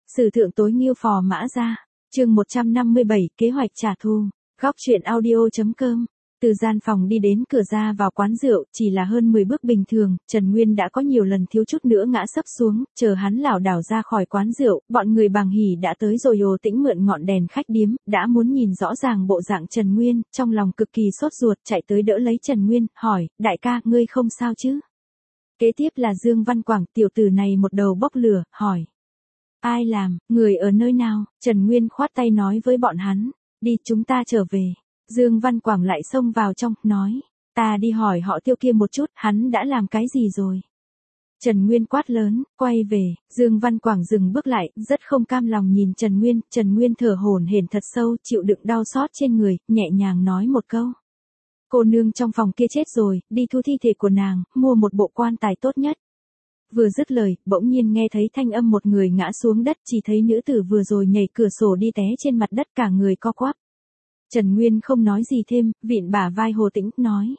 Sử thượng tối Nghiêu Phò Mã Gia, chương 157, kế hoạch trả thù. Góc truyện audio.com. Từ gian phòng đi đến cửa ra vào quán rượu, chỉ là hơn 10 bước bình thường, Trần Nguyên đã có nhiều lần thiếu chút nữa ngã sấp xuống, chờ hắn lảo đảo ra khỏi quán rượu, bọn người Bàng Hỉ đã tới rồi. Ồ Tĩnh mượn ngọn đèn khách điếm, đã muốn nhìn rõ ràng bộ dạng Trần Nguyên, trong lòng cực kỳ sốt ruột, chạy tới đỡ lấy Trần Nguyên, hỏi, đại ca, ngươi không sao chứ? Kế tiếp là Dương Văn Quảng, tiểu tử này một đầu bốc lửa, hỏi. Ai làm, người ở nơi nào? Trần Nguyên khoát tay nói với bọn hắn, đi chúng ta trở về. Dương Văn Quảng lại xông vào trong, nói, ta đi hỏi họ Tiêu kia một chút, hắn đã làm cái gì rồi? Trần Nguyên quát lớn, quay về. Dương Văn Quảng dừng bước lại, rất không cam lòng nhìn Trần Nguyên thở hổn hển thật sâu, chịu đựng đau xót trên người, nhẹ nhàng nói một câu. Cô nương trong phòng kia chết rồi, đi thu thi thể của nàng, mua một bộ quan tài tốt nhất. Vừa dứt lời, bỗng nhiên nghe thấy thanh âm một người ngã xuống đất, chỉ thấy nữ tử vừa rồi nhảy cửa sổ đi té trên mặt đất cả người co quắp. Trần Nguyên không nói gì thêm, vịn bả vai Hồ Tĩnh, nói.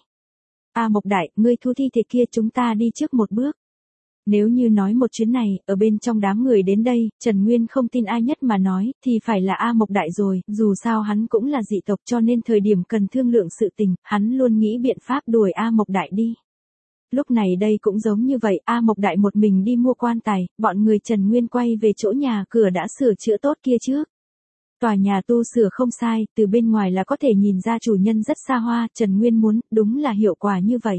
A Mộc Đại, ngươi thu thi thể kia chúng ta đi trước một bước. Nếu như nói một chuyến này, ở bên trong đám người đến đây, Trần Nguyên không tin ai nhất mà nói, thì phải là A Mộc Đại rồi, dù sao hắn cũng là dị tộc cho nên thời điểm cần thương lượng sự tình, hắn luôn nghĩ biện pháp đuổi A Mộc Đại đi. Lúc này đây cũng giống như vậy, A Mộc Đại một mình đi mua quan tài, bọn người Trần Nguyên quay về chỗ nhà cửa đã sửa chữa tốt kia trước. Tòa nhà tu sửa không sai, từ bên ngoài là có thể nhìn ra chủ nhân rất xa hoa, Trần Nguyên muốn, đúng là hiệu quả như vậy.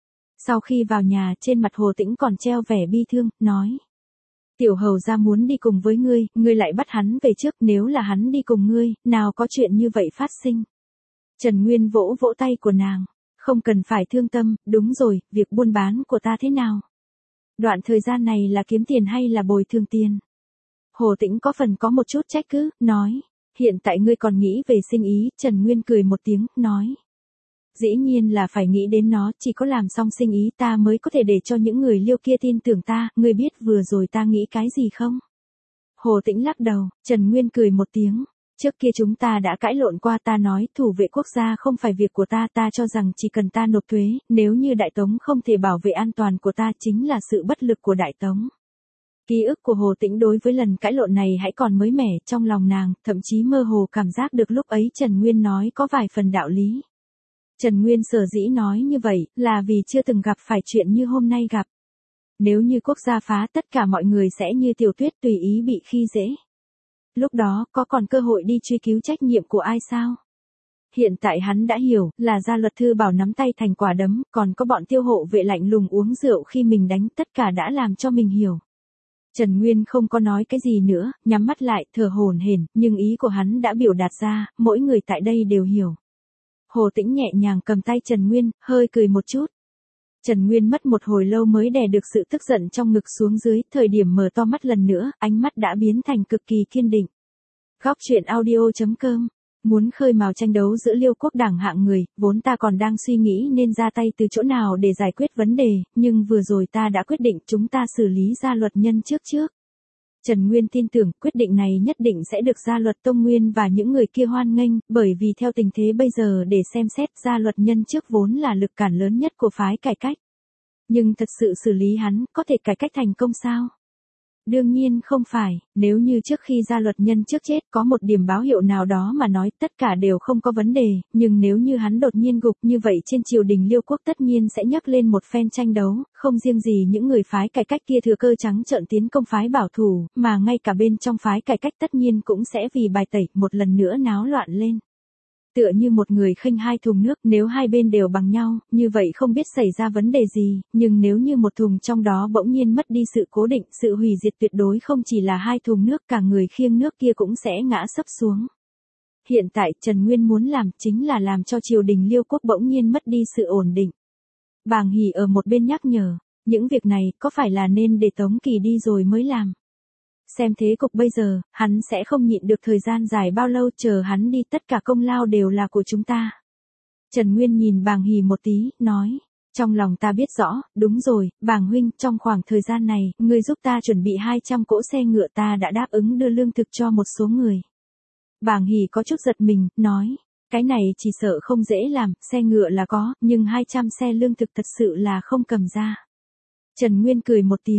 Sau khi vào nhà, trên mặt Hồ Tĩnh còn treo vẻ bi thương, nói. Tiểu hầu ra muốn đi cùng với ngươi lại bắt hắn về trước, nếu là hắn đi cùng ngươi, nào có chuyện như vậy phát sinh. Trần Nguyên vỗ vỗ tay của nàng. Không cần phải thương tâm, đúng rồi, việc buôn bán của ta thế nào? Đoạn thời gian này là kiếm tiền hay là bồi thường tiền? Hồ Tĩnh có phần có một chút trách cứ, nói. Hiện tại ngươi còn nghĩ về sinh ý, Trần Nguyên cười một tiếng, nói. Dĩ nhiên là phải nghĩ đến nó, chỉ có làm xong sinh ý ta mới có thể để cho những người Liêu kia tin tưởng ta, ngươi biết vừa rồi ta nghĩ cái gì không? Hồ Tĩnh lắc đầu, Trần Nguyên cười một tiếng. Trước kia chúng ta đã cãi lộn qua, ta nói thủ vệ quốc gia không phải việc của ta cho rằng chỉ cần ta nộp thuế, nếu như Đại Tống không thể bảo vệ an toàn của ta chính là sự bất lực của Đại Tống. Ký ức của Hồ Tĩnh đối với lần cãi lộn này hãy còn mới mẻ trong lòng nàng, thậm chí mơ hồ cảm giác được lúc ấy Trần Nguyên nói có vài phần đạo lý. Trần Nguyên sở dĩ nói như vậy là vì chưa từng gặp phải chuyện như hôm nay gặp. Nếu như quốc gia phá tất cả mọi người sẽ như Tiểu Tuyết tùy ý bị khi dễ. Lúc đó có còn cơ hội đi truy cứu trách nhiệm của ai sao? Hiện tại hắn đã hiểu là gia luật thư bảo nắm tay thành quả đấm, còn có bọn tiêu hộ vệ lạnh lùng uống rượu khi mình đánh, tất cả đã làm cho mình hiểu. Trần Nguyên không có nói cái gì nữa, nhắm mắt lại, thở hổn hển, nhưng ý của hắn đã biểu đạt ra, mỗi người tại đây đều hiểu. Hồ Tĩnh nhẹ nhàng cầm tay Trần Nguyên, hơi cười một chút. Trần Nguyên mất một hồi lâu mới đè được sự tức giận trong ngực xuống dưới, thời điểm mở to mắt lần nữa, ánh mắt đã biến thành cực kỳ kiên định. Góc truyện audio.com. Muốn khơi mào tranh đấu giữa Liêu quốc đảng hạng người, vốn ta còn đang suy nghĩ nên ra tay từ chỗ nào để giải quyết vấn đề, nhưng vừa rồi ta đã quyết định chúng ta xử lý gia luật nhân trước. Trần Nguyên tin tưởng quyết định này nhất định sẽ được gia luật Tông Nguyên và những người kia hoan nghênh, bởi vì theo tình thế bây giờ để xem xét gia luật nhân trước vốn là lực cản lớn nhất của phái cải cách. Nhưng thật sự xử lý hắn, có thể cải cách thành công sao? Đương nhiên không phải, nếu như trước khi gia luật nhân trước chết có một điểm báo hiệu nào đó mà nói tất cả đều không có vấn đề, nhưng nếu như hắn đột nhiên gục như vậy trên triều đình Liêu quốc tất nhiên sẽ nhấc lên một phen tranh đấu, không riêng gì những người phái cải cách kia thừa cơ trắng trợn tiến công phái bảo thủ, mà ngay cả bên trong phái cải cách tất nhiên cũng sẽ vì bài tẩy một lần nữa náo loạn lên. Tựa như một người khênh hai thùng nước, nếu hai bên đều bằng nhau, như vậy không biết xảy ra vấn đề gì, nhưng nếu như một thùng trong đó bỗng nhiên mất đi sự cố định, sự hủy diệt tuyệt đối không chỉ là hai thùng nước, cả người khiêng nước kia cũng sẽ ngã sấp xuống. Hiện tại Trần Nguyên muốn làm chính là làm cho triều đình Liêu quốc bỗng nhiên mất đi sự ổn định. Bàng Hỉ ở một bên nhắc nhở, những việc này có phải là nên để Tống Kỳ đi rồi mới làm? Xem thế cục bây giờ, hắn sẽ không nhịn được thời gian dài bao lâu, chờ hắn đi tất cả công lao đều là của chúng ta. Trần Nguyên nhìn Bàng Hỉ một tí, nói, trong lòng ta biết rõ, đúng rồi, Bàng huynh, trong khoảng thời gian này, ngươi giúp ta chuẩn bị 200 cỗ xe ngựa, ta đã đáp ứng đưa lương thực cho một số người. Bàng Hỉ có chút giật mình, nói, cái này chỉ sợ không dễ làm, xe ngựa là có, nhưng 200 xe lương thực thật sự là không cầm ra. Trần Nguyên cười một tiếng.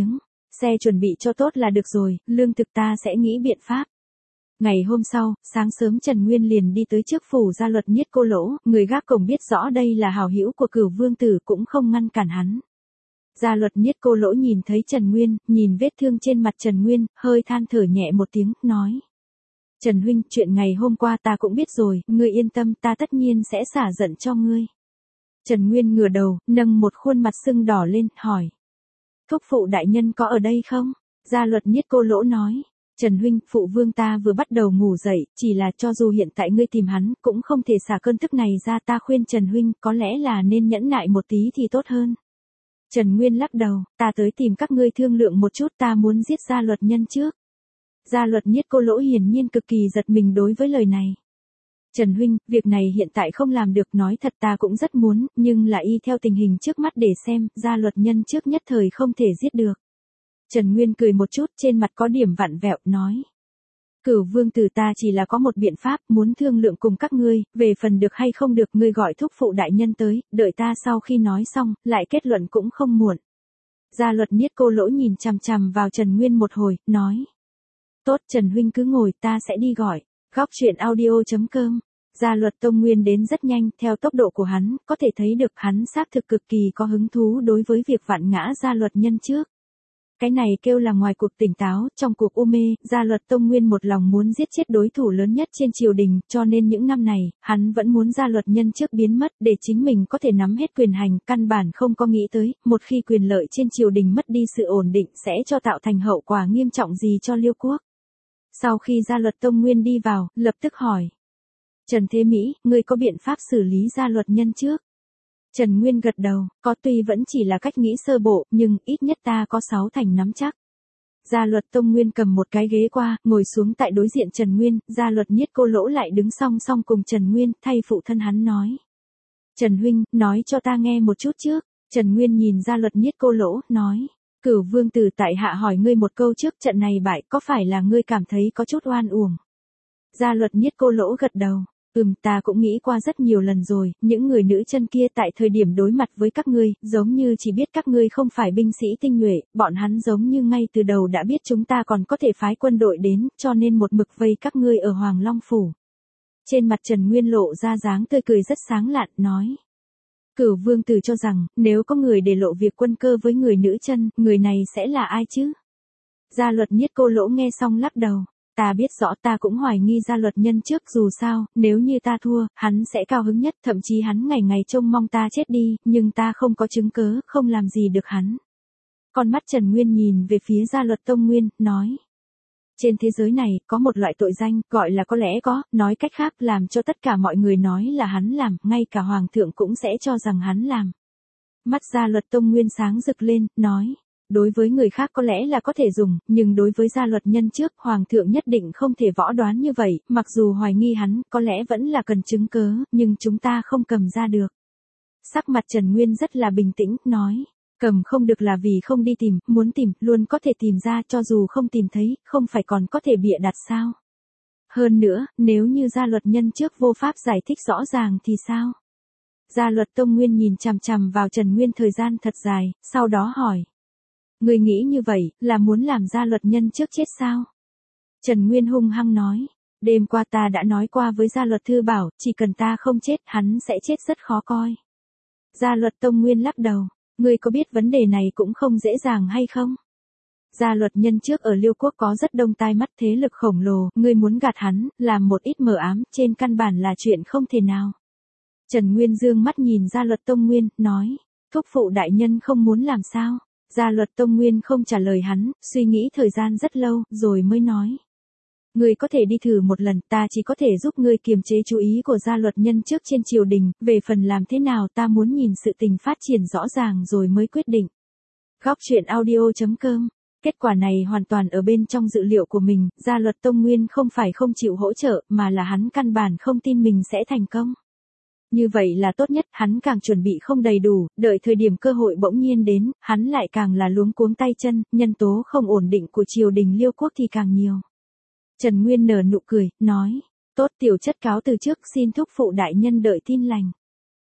Xe chuẩn bị cho tốt là được rồi, lương thực ta sẽ nghĩ biện pháp. Ngày hôm sau, sáng sớm Trần Nguyên liền đi tới trước phủ gia luật Niết Cô Lỗ, người gác cổng biết rõ đây là hảo hữu của Cửu Vương tử cũng không ngăn cản hắn. Gia luật Niết Cô Lỗ nhìn thấy Trần Nguyên, nhìn vết thương trên mặt Trần Nguyên, hơi than thở nhẹ một tiếng, nói. Trần huynh, chuyện ngày hôm qua ta cũng biết rồi, ngươi yên tâm, ta tất nhiên sẽ xả giận cho ngươi. Trần Nguyên ngửa đầu, nâng một khuôn mặt sưng đỏ lên, hỏi. Thúc phụ đại nhân có ở đây không? Gia luật Niết Cô Lỗ nói. Trần huynh, phụ vương ta vừa bắt đầu ngủ dậy, chỉ là cho dù hiện tại ngươi tìm hắn, cũng không thể xả cơn tức này ra, ta khuyên Trần huynh, có lẽ là nên nhẫn nại một tí thì tốt hơn. Trần Nguyên lắc đầu, ta tới tìm các ngươi thương lượng một chút, ta muốn giết gia luật nhân trước. Gia luật Niết Cô Lỗ hiển nhiên cực kỳ giật mình đối với lời này. Trần huynh, việc này hiện tại không làm được, nói thật ta cũng rất muốn, nhưng là y theo tình hình trước mắt để xem, gia luật nhân trước nhất thời không thể giết được. Trần Nguyên cười một chút, trên mặt có điểm vặn vẹo, nói. Cửu vương tử ta chỉ là có một biện pháp, muốn thương lượng cùng các ngươi, về phần được hay không được ngươi gọi thúc phụ đại nhân tới, đợi ta sau khi nói xong, lại kết luận cũng không muộn. Gia luật Niết Cô Lỗ nhìn chằm chằm vào Trần Nguyên một hồi, nói. Tốt, Trần huynh cứ ngồi, ta sẽ đi gọi. Góc truyện audio.com. Gia luật Tông Nguyên đến rất nhanh, theo tốc độ của hắn, có thể thấy được hắn xác thực cực kỳ có hứng thú đối với việc vạn ngã gia luật nhân trước. Cái này kêu là ngoài cuộc tỉnh táo, trong cuộc u mê, gia luật Tông Nguyên một lòng muốn giết chết đối thủ lớn nhất trên triều đình, cho nên những năm này, hắn vẫn muốn gia luật nhân trước biến mất để chính mình có thể nắm hết quyền hành, căn bản không có nghĩ tới, một khi quyền lợi trên triều đình mất đi sự ổn định sẽ cho tạo thành hậu quả nghiêm trọng gì cho Liêu quốc. Sau khi gia luật Tông Nguyên đi vào, lập tức hỏi. Trần Thế Mỹ, ngươi có biện pháp xử lý gia luật nhân trước? Trần Nguyên gật đầu, có, tuy vẫn chỉ là cách nghĩ sơ bộ, nhưng ít nhất ta có 6 thành nắm chắc. Gia luật Tông Nguyên cầm một cái ghế qua, ngồi xuống tại đối diện Trần Nguyên, gia luật Niết Cô Lỗ lại đứng song song cùng Trần Nguyên, thay phụ thân hắn nói. Trần huynh, nói cho ta nghe một chút trước. Trần Nguyên nhìn gia luật Niết Cô Lỗ, nói. Cửu vương tử tại hạ hỏi ngươi một câu trước, trận này bại có phải là ngươi cảm thấy có chút oan uổng? Gia luật Niết Cô Lỗ gật đầu. Ta cũng nghĩ qua rất nhiều lần rồi, những người nữ chân kia tại thời điểm đối mặt với các ngươi, giống như chỉ biết các ngươi không phải binh sĩ tinh nhuệ, bọn hắn giống như ngay từ đầu đã biết chúng ta còn có thể phái quân đội đến, cho nên một mực vây các ngươi ở Hoàng Long Phủ. Trên mặt Trần Nguyên lộ ra dáng tươi cười rất sáng lạn, nói. Cửu vương tử cho rằng, nếu có người để lộ việc quân cơ với người nữ chân, người này sẽ là ai chứ? Gia luật Niết Cô Lỗ nghe xong lắc đầu. Ta biết rõ, ta cũng hoài nghi gia luật nhân trước, dù sao, nếu như ta thua, hắn sẽ cao hứng nhất, thậm chí hắn ngày ngày trông mong ta chết đi, nhưng ta không có chứng cớ, không làm gì được hắn. Con mắt Trần Nguyên nhìn về phía gia luật Tông Nguyên, nói. Trên thế giới này, có một loại tội danh, gọi là có lẽ có, nói cách khác, làm cho tất cả mọi người nói là hắn làm, ngay cả hoàng thượng cũng sẽ cho rằng hắn làm. Mắt gia luật Tông Nguyên sáng rực lên, nói. Đối với người khác có lẽ là có thể dùng, nhưng đối với gia luật nhân trước, hoàng thượng nhất định không thể võ đoán như vậy, mặc dù hoài nghi hắn, có lẽ vẫn là cần chứng cớ, nhưng chúng ta không cầm ra được. Sắc mặt Trần Nguyên rất là bình tĩnh, nói, cầm không được là vì không đi tìm, muốn tìm, luôn có thể tìm ra, cho dù không tìm thấy, không phải còn có thể bịa đặt sao? Hơn nữa, nếu như gia luật nhân trước vô pháp giải thích rõ ràng thì sao? Gia luật Tông Nguyên nhìn chằm chằm vào Trần Nguyên thời gian thật dài, sau đó hỏi. Ngươi nghĩ như vậy, là muốn làm gia luật nhân trước chết sao? Trần Nguyên hung hăng nói. Đêm qua ta đã nói qua với gia luật thư bảo, chỉ cần ta không chết, hắn sẽ chết rất khó coi. Gia luật Tông Nguyên lắc đầu. Ngươi có biết vấn đề này cũng không dễ dàng hay không? Gia luật nhân trước ở Liêu quốc có rất đông tai mắt, thế lực khổng lồ, ngươi muốn gạt hắn, làm một ít mờ ám, trên căn bản là chuyện không thể nào. Trần Nguyên dương mắt nhìn gia luật Tông Nguyên, nói. Thúc phụ đại nhân không muốn làm sao? Gia luật Tông Nguyên không trả lời hắn, suy nghĩ thời gian rất lâu, rồi mới nói. Ngươi có thể đi thử một lần, ta chỉ có thể giúp ngươi kiềm chế chú ý của gia luật nhân trước trên triều đình, về phần làm thế nào ta muốn nhìn sự tình phát triển rõ ràng rồi mới quyết định. Góc truyện audio.com. Kết quả này hoàn toàn ở bên trong dự liệu của mình, gia luật Tông Nguyên không phải không chịu hỗ trợ, mà là hắn căn bản không tin mình sẽ thành công. Như vậy là tốt nhất, hắn càng chuẩn bị không đầy đủ, đợi thời điểm cơ hội bỗng nhiên đến, hắn lại càng là luống cuống tay chân, nhân tố không ổn định của triều đình Liêu quốc thì càng nhiều. Trần Nguyên nở nụ cười, nói, tốt tiểu chất cáo từ trước, xin thúc phụ đại nhân đợi tin lành.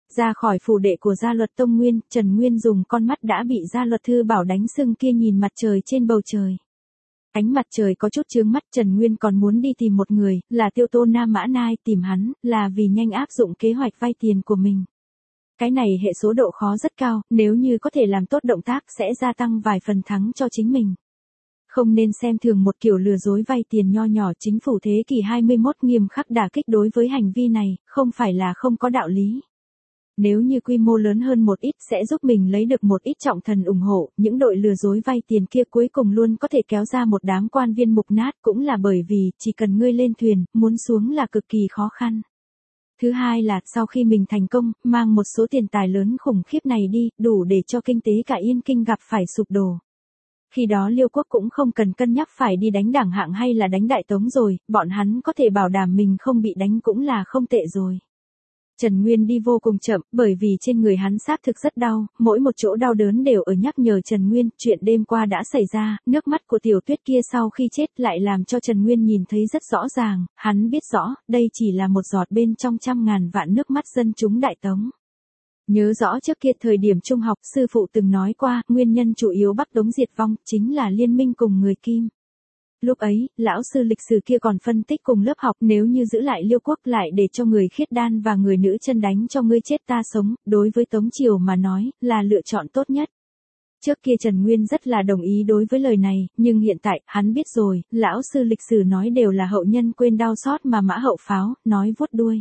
Ra khỏi phủ đệ của gia luật Tông Nguyên, Trần Nguyên dùng con mắt đã bị gia luật thư bảo đánh sưng kia nhìn mặt trời trên bầu trời. Ánh mặt trời có chút chướng mắt, Trần Nguyên còn muốn đi tìm một người, là Tiêu Tô Nam Mã Nai, tìm hắn, là vì nhanh áp dụng kế hoạch vay tiền của mình. Cái này hệ số độ khó rất cao, nếu như có thể làm tốt động tác sẽ gia tăng vài phần thắng cho chính mình. Không nên xem thường một kiểu lừa dối vay tiền nho nhỏ, chính phủ thế kỷ 21 nghiêm khắc đả kích đối với hành vi này, không phải là không có đạo lý. Nếu như quy mô lớn hơn một ít sẽ giúp mình lấy được một ít trọng thần ủng hộ, những đội lừa dối vay tiền kia cuối cùng luôn có thể kéo ra một đám quan viên mục nát, cũng là bởi vì chỉ cần ngươi lên thuyền, muốn xuống là cực kỳ khó khăn. Thứ hai là, sau khi mình thành công, mang một số tiền tài lớn khủng khiếp này đi, đủ để cho kinh tế cả Yên Kinh gặp phải sụp đổ. Khi đó Liêu quốc cũng không cần cân nhắc phải đi đánh Đảng Hạng hay là đánh Đại Tống rồi, bọn hắn có thể bảo đảm mình không bị đánh cũng là không tệ rồi. Trần Nguyên đi vô cùng chậm, bởi vì trên người hắn xác thực rất đau, mỗi một chỗ đau đớn đều ở nhắc nhở Trần Nguyên, chuyện đêm qua đã xảy ra, nước mắt của Tiểu Tuyết kia sau khi chết lại làm cho Trần Nguyên nhìn thấy rất rõ ràng, hắn biết rõ, đây chỉ là một giọt bên trong trăm ngàn vạn nước mắt dân chúng Đại Tống. Nhớ rõ trước kia thời điểm trung học, sư phụ từng nói qua, nguyên nhân chủ yếu Bắc Tống diệt vong, chính là liên minh cùng người Kim. Lúc ấy, lão sư lịch sử kia còn phân tích cùng lớp học, nếu như giữ lại Liêu quốc lại để cho người khiết đan và người nữ chân đánh cho ngươi chết ta sống, đối với Tống Triều mà nói, là lựa chọn tốt nhất. Trước kia Trần Nguyên rất là đồng ý đối với lời này, nhưng hiện tại, hắn biết rồi, lão sư lịch sử nói đều là hậu nhân quên đau xót mà mã hậu pháo, nói vuốt đuôi.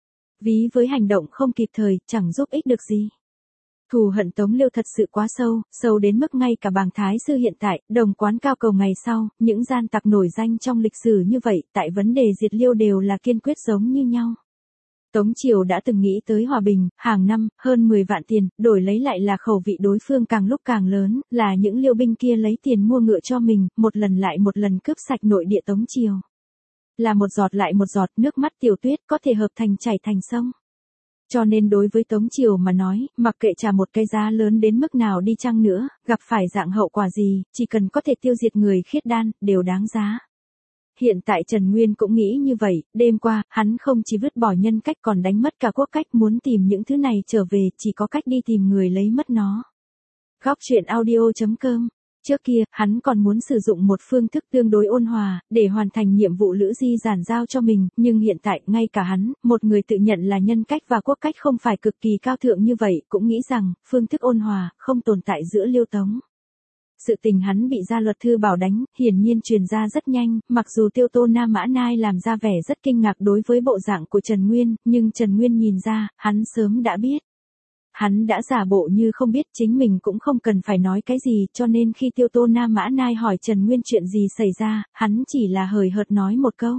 Ví với hành động không kịp thời, chẳng giúp ích được gì. Thù hận Tống Liêu thật sự quá sâu, sâu đến mức ngay cả bàng thái sư hiện tại, đồng quán cao cầu ngày sau, những gian tặc nổi danh trong lịch sử như vậy, tại vấn đề diệt Liêu đều là kiên quyết giống như nhau. Tống Triều đã từng nghĩ tới hòa bình, hàng năm, hơn 10 vạn tiền, đổi lấy lại là khẩu vị đối phương càng lúc càng lớn, là những Liêu binh kia lấy tiền mua ngựa cho mình, một lần lại một lần cướp sạch nội địa Tống Triều. Là một giọt lại một giọt nước mắt Tiểu Tuyết có thể hợp thành chảy thành sông. Cho nên đối với Tống Triều mà nói, mặc kệ trả một cái giá lớn đến mức nào đi chăng nữa, gặp phải dạng hậu quả gì, chỉ cần có thể tiêu diệt người khiết đan, đều đáng giá. Hiện tại Trần Nguyên cũng nghĩ như vậy, đêm qua, hắn không chỉ vứt bỏ nhân cách còn đánh mất cả quốc cách, muốn tìm những thứ này trở về, chỉ có cách đi tìm người lấy mất nó. Góc truyện audio.com. Trước kia, hắn còn muốn sử dụng một phương thức tương đối ôn hòa, để hoàn thành nhiệm vụ Lữ Di giản giao cho mình, nhưng hiện tại, ngay cả hắn, một người tự nhận là nhân cách và quốc cách không phải cực kỳ cao thượng như vậy, cũng nghĩ rằng, phương thức ôn hòa, không tồn tại giữa Liêu Tống. Sự tình hắn bị gia luật thư bảo đánh, hiển nhiên truyền ra rất nhanh, mặc dù Tiêu Tô Nam Mã Nai làm ra vẻ rất kinh ngạc đối với bộ dạng của Trần Nguyên, nhưng Trần Nguyên nhìn ra, hắn sớm đã biết. Hắn đã giả bộ như không biết, chính mình cũng không cần phải nói cái gì, cho nên khi Tiêu Tô Nam Mã Nai hỏi Trần Nguyên chuyện gì xảy ra, hắn chỉ là hời hợt nói một câu.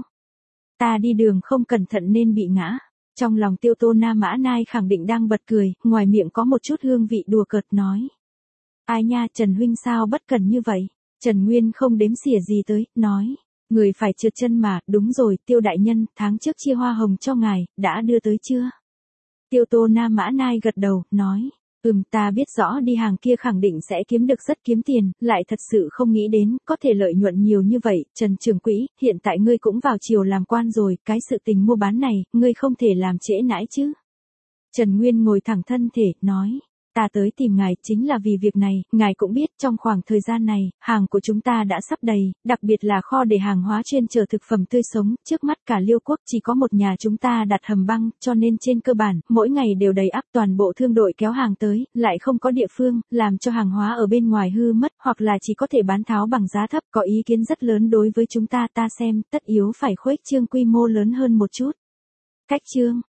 Ta đi đường không cẩn thận nên bị ngã. Trong lòng Tiêu Tô Nam Mã Nai khẳng định đang bật cười, ngoài miệng có một chút hương vị đùa cợt nói. Ai nha, Trần huynh sao bất cần như vậy? Trần Nguyên không đếm xỉa gì tới, nói. Người phải trượt chân mà, đúng rồi, Tiêu đại nhân, tháng trước chia hoa hồng cho ngài, đã đưa tới chưa? Tiêu Tô Nam Mã Nai gật đầu, nói. Ta biết rõ đi hàng kia khẳng định sẽ kiếm được rất kiếm tiền, lại thật sự không nghĩ đến, có thể lợi nhuận nhiều như vậy, Trần trưởng quỹ, hiện tại ngươi cũng vào triều làm quan rồi, cái sự tình mua bán này, ngươi không thể làm trễ nãi chứ. Trần Nguyên ngồi thẳng thân thể, nói. Ta tới tìm ngài chính là vì việc này, ngài cũng biết trong khoảng thời gian này, hàng của chúng ta đã sắp đầy, đặc biệt là kho để hàng hóa chuyên chở thực phẩm tươi sống, trước mắt cả Liêu quốc chỉ có một nhà chúng ta đặt hầm băng, cho nên trên cơ bản, mỗi ngày đều đầy ắp, toàn bộ thương đội kéo hàng tới, lại không có địa phương, làm cho hàng hóa ở bên ngoài hư mất, hoặc là chỉ có thể bán tháo bằng giá thấp, có ý kiến rất lớn đối với chúng ta xem, tất yếu phải khuếch trương quy mô lớn hơn một chút. Cách trương